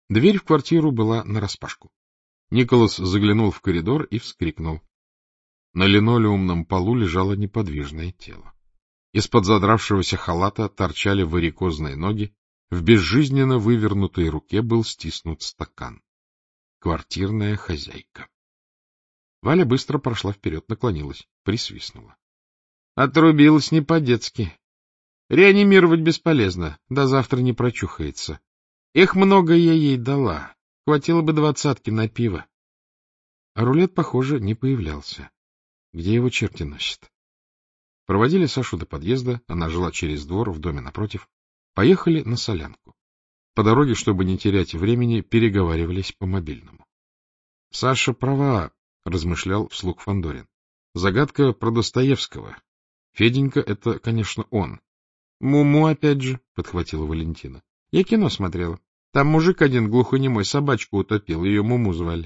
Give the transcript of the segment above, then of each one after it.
Дверь в квартиру была нараспашку. Николас заглянул в коридор и вскрикнул. На линолеумном полу лежало неподвижное тело. Из-под задравшегося халата торчали варикозные ноги, в безжизненно вывернутой руке был стиснут стакан. Квартирная хозяйка. Валя быстро прошла вперед, наклонилась, присвистнула. Отрубилась не по-детски. Реанимировать бесполезно, до завтра не прочухается. Их много я ей дала, хватило бы 20 на пиво. А рулет, похоже, не появлялся. Где его черти носят? Проводили Сашу до подъезда, она жила через двор в доме напротив. Поехали на солянку. По дороге, чтобы не терять времени, переговаривались по мобильному. — Саша права, — размышлял вслух Фандорин. — Загадка про Достоевского. Феденька — это, конечно, он. — Муму опять же, — подхватила Валентина. — Я кино смотрела. Там мужик один глухонемой собачку утопил, ее Муму звали.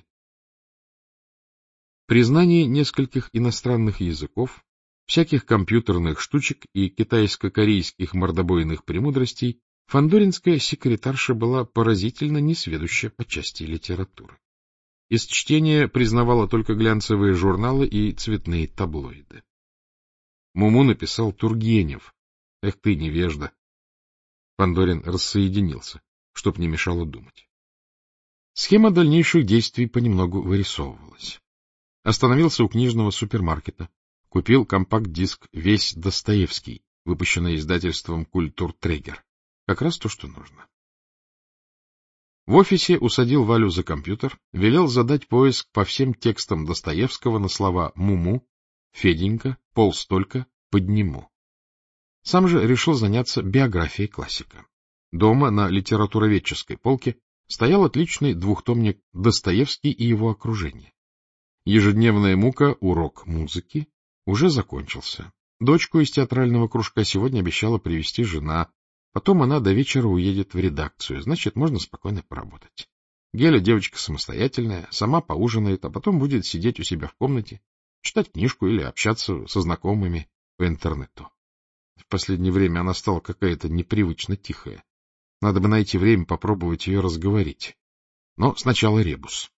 При знании нескольких иностранных языков, всяких компьютерных штучек и китайско-корейских мордобойных премудростей фандоринская секретарша была поразительно несведуща по части литературы. Из чтения признавала только глянцевые журналы и цветные таблоиды. Муму написал Тургенев. Эх ты, невежда! Фандорин рассоединился, чтоб не мешало думать. Схема дальнейших действий понемногу вырисовывалась. Остановился у книжного супермаркета. Купил компакт-диск «Весь Достоевский», выпущенный издательством «Культуртрегер». Как раз то, что нужно. В офисе усадил Валю за компьютер, велел задать поиск по всем текстам Достоевского на слова «Муму», «Феденька», «Полстолько», «Подниму». Сам же решил заняться биографией классика. Дома на литературоведческой полке стоял отличный двухтомник «Достоевский и его окружение». Ежедневная мука «Урок музыки» уже закончился. Дочку из театрального кружка сегодня обещала привезти жена. Потом она до вечера уедет в редакцию, значит, можно спокойно поработать. Геля девочка самостоятельная, сама поужинает, а потом будет сидеть у себя в комнате, читать книжку или общаться со знакомыми по интернету. В последнее время она стала какая-то непривычно тихая. Надо бы найти время попробовать ее разговорить. Но сначала ребус.